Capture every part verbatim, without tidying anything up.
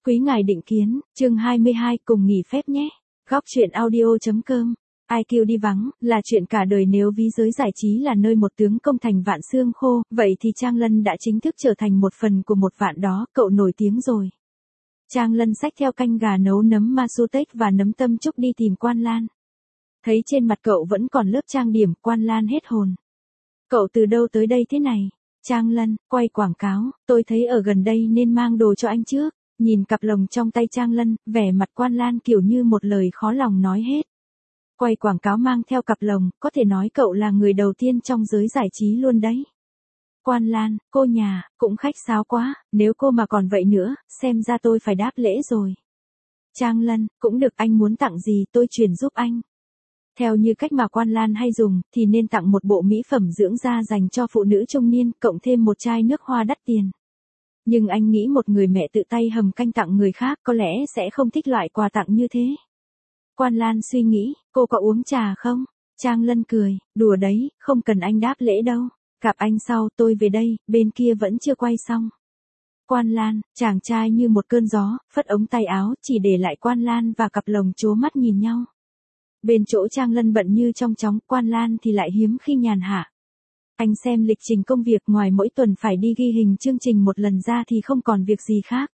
Quý ngài định kiến, chương hai mươi hai cùng nghỉ phép nhé. Góc chuyện audio.com. i kiu đi vắng, là chuyện cả đời nếu ví giới giải trí là nơi một tướng công thành vạn xương khô, vậy thì Trang Lân đã chính thức trở thành một phần của một vạn đó, cậu nổi tiếng rồi. Trang Lân xách theo canh gà nấu nấm Masutech và nấm tâm trúc đi tìm Quan Lan. Thấy trên mặt cậu vẫn còn lớp trang điểm, Quan Lan hết hồn. Cậu từ đâu tới đây thế này? Trang Lân, quay quảng cáo, tôi thấy ở gần đây nên mang đồ cho anh trước. Nhìn cặp lồng trong tay Trang Lân, vẻ mặt Quan Lan kiểu như một lời khó lòng nói hết. Quay quảng cáo mang theo cặp lồng, có thể nói cậu là người đầu tiên trong giới giải trí luôn đấy. Quan Lan, cô nhà, cũng khách sáo quá, nếu cô mà còn vậy nữa, xem ra tôi phải đáp lễ rồi. Trang Lân, cũng được, anh muốn tặng gì tôi chuyển giúp anh. Theo như cách mà Quan Lan hay dùng, thì nên tặng một bộ mỹ phẩm dưỡng da dành cho phụ nữ trung niên, cộng thêm một chai nước hoa đắt tiền. Nhưng anh nghĩ một người mẹ tự tay hầm canh tặng người khác có lẽ sẽ không thích loại quà tặng như thế. Quan Lan suy nghĩ, cô có uống trà không? Trang Lân cười, đùa đấy, không cần anh đáp lễ đâu. Gặp anh sau, tôi về đây, bên kia vẫn chưa quay xong. Quan Lan, chàng trai như một cơn gió, phất ống tay áo, chỉ để lại Quan Lan và cặp lồng trố mắt nhìn nhau. Bên chỗ Trang Lân bận như trong chóng, Quan Lan thì lại hiếm khi nhàn hạ. Anh xem lịch trình công việc, ngoài mỗi tuần phải đi ghi hình chương trình một lần ra thì không còn việc gì khác.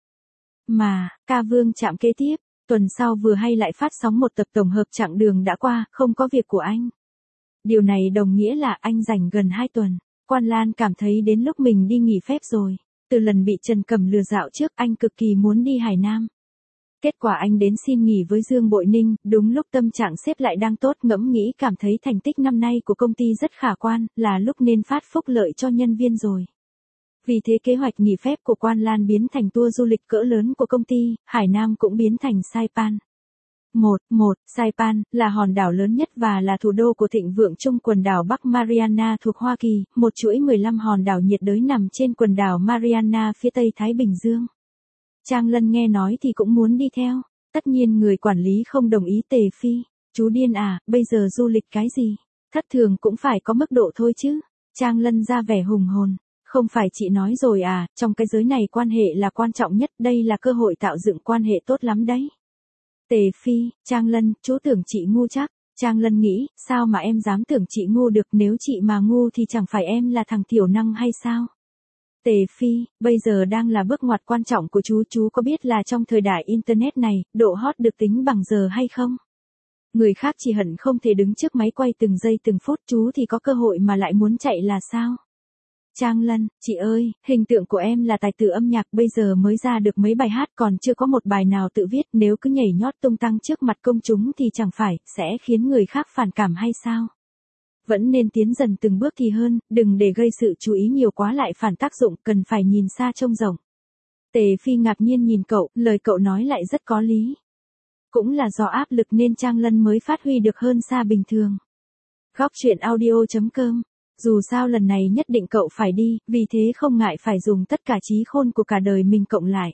Mà, ca vương chạm kế tiếp, tuần sau vừa hay lại phát sóng một tập tổng hợp chặng đường đã qua, không có việc của anh. Điều này đồng nghĩa là anh rảnh gần hai tuần. Quan Lan cảm thấy đến lúc mình đi nghỉ phép rồi. Từ lần bị Trần Cẩm lừa dạo trước, anh cực kỳ muốn đi Hải Nam. Kết quả anh đến xin nghỉ với Dương Bội Ninh, đúng lúc tâm trạng sếp lại đang tốt, ngẫm nghĩ cảm thấy thành tích năm nay của công ty rất khả quan, là lúc nên phát phúc lợi cho nhân viên rồi. Vì thế kế hoạch nghỉ phép của Quan Lan biến thành tour du lịch cỡ lớn của công ty, Hải Nam cũng biến thành Saipan. một. một. Saipan, là hòn đảo lớn nhất và là thủ đô của thịnh vượng chung quần đảo Bắc Mariana thuộc Hoa Kỳ, một chuỗi mười lăm hòn đảo nhiệt đới nằm trên quần đảo Mariana phía tây Thái Bình Dương. Trang Lân nghe nói thì cũng muốn đi theo. Tất nhiên người quản lý không đồng ý. Tề Phi, chú điên à, bây giờ du lịch cái gì? Thất thường cũng phải có mức độ thôi chứ. Trang Lân ra vẻ hùng hồn. Không phải chị nói rồi à, trong cái giới này quan hệ là quan trọng nhất, đây là cơ hội tạo dựng quan hệ tốt lắm đấy. Tề Phi, Trang Lân, chú tưởng chị ngu chắc. Trang Lân nghĩ, sao mà em dám tưởng chị ngu được, nếu chị mà ngu thì chẳng phải em là thằng thiểu năng hay sao? Tề Phi, bây giờ đang là bước ngoặt quan trọng của chú, chú có biết là trong thời đại Internet này, độ hot được tính bằng giờ hay không? Người khác chỉ hận không thể đứng trước máy quay từng giây từng phút, chú thì có cơ hội mà lại muốn chạy là sao? Trang Lân, chị ơi, hình tượng của em là tài tử âm nhạc, bây giờ mới ra được mấy bài hát, còn chưa có một bài nào tự viết, nếu cứ nhảy nhót tung tăng trước mặt công chúng thì chẳng phải sẽ khiến người khác phản cảm hay sao? Vẫn nên tiến dần từng bước thì hơn, đừng để gây sự chú ý nhiều quá lại phản tác dụng, cần phải nhìn xa trông rộng. Tề Phi ngạc nhiên nhìn cậu, lời cậu nói lại rất có lý. Cũng là do áp lực nên Trang Lân mới phát huy được hơn xa bình thường. Góc chuyện audio.com. Dù sao lần này nhất định cậu phải đi, vì thế không ngại phải dùng tất cả trí khôn của cả đời mình cộng lại.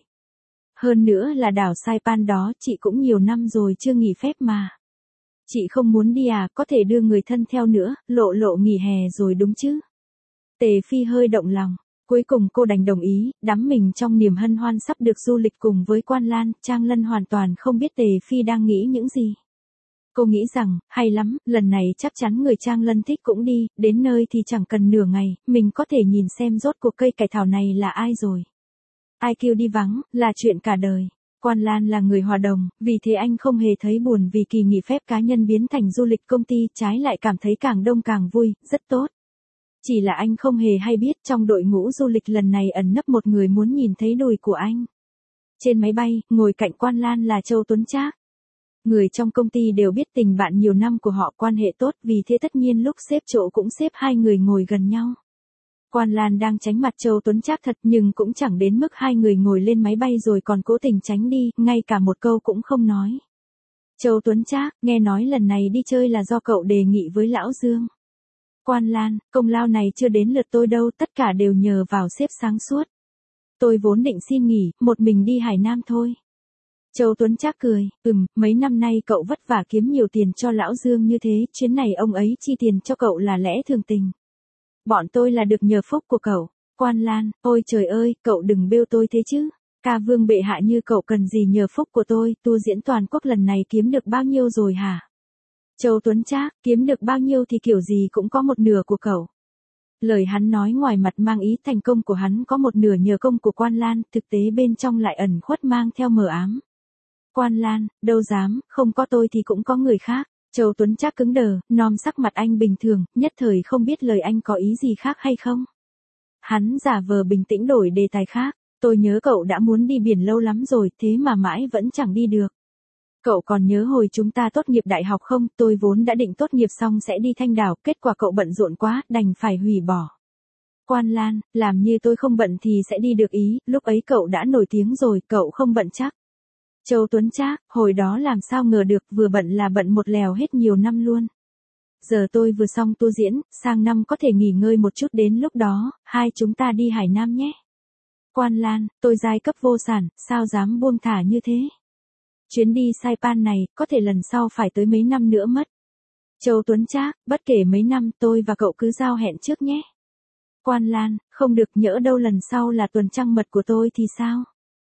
Hơn nữa là đảo Saipan đó, chị cũng nhiều năm rồi chưa nghỉ phép mà. Chị không muốn đi à, có thể đưa người thân theo nữa, lộ lộ nghỉ hè rồi đúng chứ? Tề Phi hơi động lòng, cuối cùng cô đành đồng ý, đắm mình trong niềm hân hoan sắp được du lịch cùng với Quan Lan. Trang Lân hoàn toàn không biết Tề Phi đang nghĩ những gì. Cô nghĩ rằng, hay lắm, lần này chắc chắn người Trang Lân thích cũng đi, đến nơi thì chẳng cần nửa ngày, mình có thể nhìn xem rốt cuộc cây cải thảo này là ai rồi. i kiu đi vắng, là chuyện cả đời. Quan Lan là người hòa đồng, vì thế anh không hề thấy buồn vì kỳ nghỉ phép cá nhân biến thành du lịch công ty, trái lại cảm thấy càng đông càng vui, rất tốt. Chỉ là anh không hề hay biết trong đội ngũ du lịch lần này ẩn nấp một người muốn nhìn thấy đùi của anh. Trên máy bay, ngồi cạnh Quan Lan là Châu Tuấn Trác. Người trong công ty đều biết tình bạn nhiều năm của họ, quan hệ tốt, vì thế tất nhiên lúc xếp chỗ cũng xếp hai người ngồi gần nhau. Quan Lan đang tránh mặt Châu Tuấn Trác thật, nhưng cũng chẳng đến mức hai người ngồi lên máy bay rồi còn cố tình tránh đi, ngay cả một câu cũng không nói. Châu Tuấn Trác, nghe nói lần này đi chơi là do cậu đề nghị với Lão Dương. Quan Lan, công lao này chưa đến lượt tôi đâu, tất cả đều nhờ vào sếp sáng suốt. Tôi vốn định xin nghỉ, một mình đi Hải Nam thôi. Châu Tuấn Trác cười, ừm, mấy năm nay cậu vất vả kiếm nhiều tiền cho Lão Dương như thế, chuyến này ông ấy chi tiền cho cậu là lẽ thường tình. Bọn tôi là được nhờ phúc của cậu. Quan Lan, ôi trời ơi, cậu đừng bêu tôi thế chứ. Ca vương bệ hạ như cậu cần gì nhờ phúc của tôi, tour diễn toàn quốc lần này kiếm được bao nhiêu rồi hả? Châu Tuấn Trác, kiếm được bao nhiêu thì kiểu gì cũng có một nửa của cậu. Lời hắn nói ngoài mặt mang ý thành công của hắn có một nửa nhờ công của Quan Lan, thực tế bên trong lại ẩn khuất mang theo mờ ám. Quan Lan, đâu dám, không có tôi thì cũng có người khác. Châu Tuấn Trác cứng đờ, nom sắc mặt anh bình thường, nhất thời không biết lời anh có ý gì khác hay không. Hắn giả vờ bình tĩnh đổi đề tài khác, tôi nhớ cậu đã muốn đi biển lâu lắm rồi, thế mà mãi vẫn chẳng đi được. Cậu còn nhớ hồi chúng ta tốt nghiệp đại học không, tôi vốn đã định tốt nghiệp xong sẽ đi Thanh Đảo, kết quả cậu bận rộn quá, đành phải hủy bỏ. Quan Lan, làm như tôi không bận thì sẽ đi được ý, lúc ấy cậu đã nổi tiếng rồi, cậu không bận chắc. Châu Tuấn Trác, hồi đó làm sao ngờ được, vừa bận là bận một lèo hết nhiều năm luôn. Giờ tôi vừa xong tour diễn, sang năm có thể nghỉ ngơi một chút, đến lúc đó, hai chúng ta đi Hải Nam nhé. Quan Lan, tôi giai cấp vô sản, sao dám buông thả như thế? Chuyến đi Saipan này, có thể lần sau phải tới mấy năm nữa mất. Châu Tuấn Trác, bất kể mấy năm tôi và cậu cứ giao hẹn trước nhé. Quan Lan, không được, nhỡ đâu lần sau là tuần trăng mật của tôi thì sao?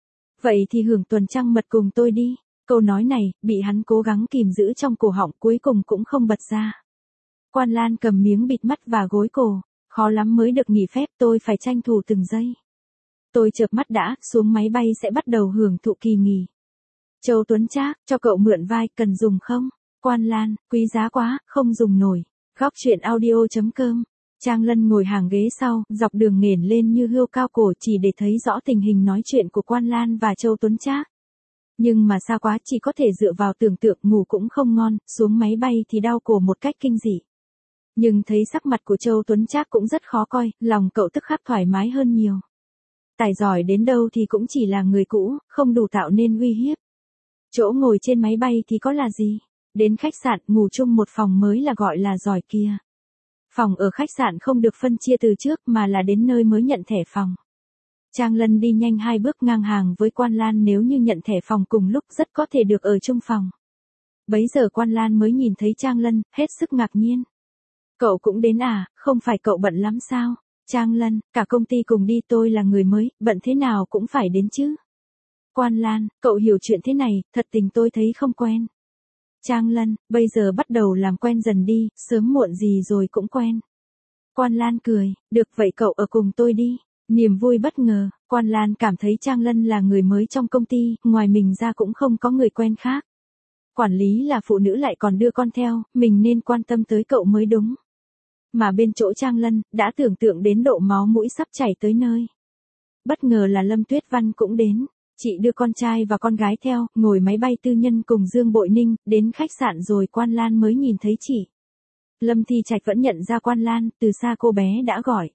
Vậy thì hưởng tuần trăng mật cùng tôi đi. Câu nói này, bị hắn cố gắng kìm giữ trong cổ họng cuối cùng cũng không bật ra. Quan Lan cầm miếng bịt mắt và gối cổ, khó lắm mới được nghỉ phép, tôi phải tranh thủ từng giây. Tôi chợp mắt đã, xuống máy bay sẽ bắt đầu hưởng thụ kỳ nghỉ. Châu Tuấn Trác, cho cậu mượn vai, cần dùng không? Quan Lan, quý giá quá, không dùng nổi. Góc truyện audio chấm com. Trang Lân ngồi hàng ghế sau, dọc đường nghển lên như hươu cao cổ chỉ để thấy rõ tình hình nói chuyện của Quan Lan và Châu Tuấn Trác. Nhưng mà xa quá, chỉ có thể dựa vào tưởng tượng, ngủ cũng không ngon, xuống máy bay thì đau cổ một cách kinh dị. Nhưng thấy sắc mặt của Châu Tuấn Trác cũng rất khó coi, lòng cậu tức khắc thoải mái hơn nhiều. Tài giỏi đến đâu thì cũng chỉ là người cũ, không đủ tạo nên uy hiếp. Chỗ ngồi trên máy bay thì có là gì? Đến khách sạn, ngủ chung một phòng mới là gọi là giỏi kia. Phòng ở khách sạn không được phân chia từ trước mà là đến nơi mới nhận thẻ phòng. Trang Lân đi nhanh hai bước ngang hàng với Quan Lan, nếu như nhận thẻ phòng cùng lúc rất có thể được ở chung phòng. Bấy giờ Quan Lan mới nhìn thấy Trang Lân, hết sức ngạc nhiên. Cậu cũng đến à, không phải cậu bận lắm sao? Trang Lân, cả công ty cùng đi, tôi là người mới, bận thế nào cũng phải đến chứ. Quan Lan, cậu hiểu chuyện thế này, thật tình tôi thấy không quen. Trang Lân, bây giờ bắt đầu làm quen dần đi, sớm muộn gì rồi cũng quen. Quan Lan cười, được vậy cậu ở cùng tôi đi. Niềm vui bất ngờ, Quan Lan cảm thấy Trang Lân là người mới trong công ty, ngoài mình ra cũng không có người quen khác. Quản lý là phụ nữ lại còn đưa con theo, mình nên quan tâm tới cậu mới đúng. Mà bên chỗ Trang Lân, đã tưởng tượng đến độ máu mũi sắp chảy tới nơi. Bất ngờ là Lâm Tuyết Văn cũng đến. Chị đưa con trai và con gái theo, ngồi máy bay tư nhân cùng Dương Bội Ninh, đến khách sạn rồi Quan Lan mới nhìn thấy chị. Lâm Thi Trạch vẫn nhận ra Quan Lan, từ xa cô bé đã gọi.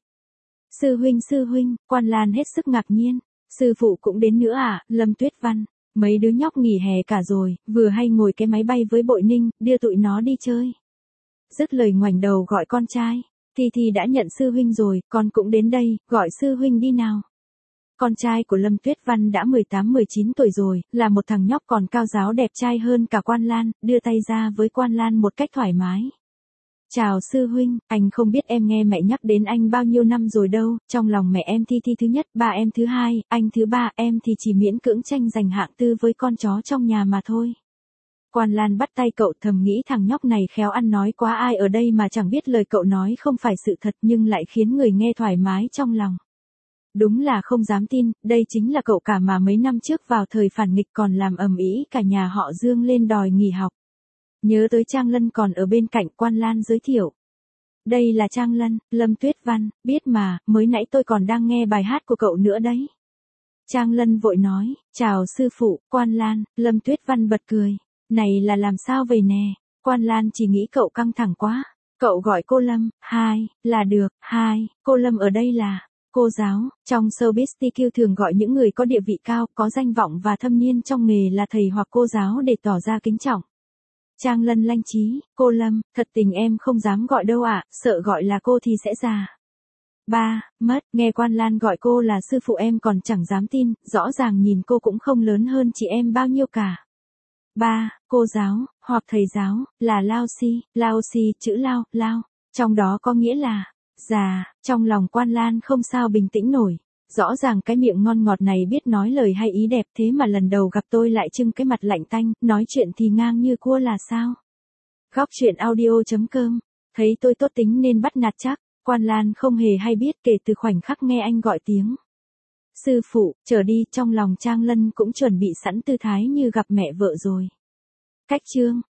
Sư huynh sư huynh, Quan Lan hết sức ngạc nhiên. Sư phụ cũng đến nữa à, Lâm Tuyết Văn. Mấy đứa nhóc nghỉ hè cả rồi, vừa hay ngồi cái máy bay với Bội Ninh, đưa tụi nó đi chơi. Dứt lời ngoảnh đầu gọi con trai. Thi Thi đã nhận sư huynh rồi, con cũng đến đây, gọi sư huynh đi nào. Con trai của Lâm Tuyết Văn đã mười tám mười chín tuổi rồi, là một thằng nhóc còn cao ráo đẹp trai hơn cả Quan Lan, đưa tay ra với Quan Lan một cách thoải mái. Chào sư huynh, anh không biết em nghe mẹ nhắc đến anh bao nhiêu năm rồi đâu, trong lòng mẹ em Thi Thi thứ nhất, ba em thứ hai, anh thứ ba, em thì chỉ miễn cưỡng tranh giành hạng tư với con chó trong nhà mà thôi. Quan Lan bắt tay cậu, thầm nghĩ thằng nhóc này khéo ăn nói quá, ai ở đây mà chẳng biết lời cậu nói không phải sự thật nhưng lại khiến người nghe thoải mái trong lòng. Đúng là không dám tin, đây chính là cậu cả mà mấy năm trước vào thời phản nghịch còn làm ầm ĩ cả nhà họ Dương lên đòi nghỉ học. Nhớ tới Trang Lân còn ở bên cạnh, Quan Lan giới thiệu. Đây là Trang Lân, Lâm Tuyết Văn, biết mà, mới nãy tôi còn đang nghe bài hát của cậu nữa đấy. Trang Lân vội nói, chào sư phụ, Quan Lan, Lâm Tuyết Văn bật cười. Này là làm sao vậy nè, Quan Lan chỉ nghĩ cậu căng thẳng quá. Cậu gọi cô Lâm, hai, là được, hai, cô Lâm ở đây là cô giáo. Trong showbiz tê quy thường gọi những người có địa vị cao, có danh vọng và thâm niên trong nghề là thầy hoặc cô giáo để tỏ ra kính trọng. Trang Lân lanh trí, cô Lâm, thật tình em không dám gọi đâu ạ, sợ gọi là cô thì sẽ già. Ba, mất, nghe Quan Lan gọi cô là sư phụ em còn chẳng dám tin, rõ ràng nhìn cô cũng không lớn hơn chị em bao nhiêu cả. Ba, cô giáo, hoặc thầy giáo, là Lao Si, Lao Si, chữ Lao, Lao, trong đó có nghĩa là già. Trong lòng Quan Lan không sao bình tĩnh nổi. Rõ ràng cái miệng ngon ngọt này biết nói lời hay ý đẹp thế mà lần đầu gặp tôi lại trưng cái mặt lạnh tanh, nói chuyện thì ngang như cua là sao? Góc truyện audio.com, thấy tôi tốt tính nên bắt nạt chắc, Quan Lan không hề hay biết kể từ khoảnh khắc nghe anh gọi tiếng sư phụ, trở đi, trong lòng Trang Lân cũng chuẩn bị sẵn tư thái như gặp mẹ vợ rồi. Cách chương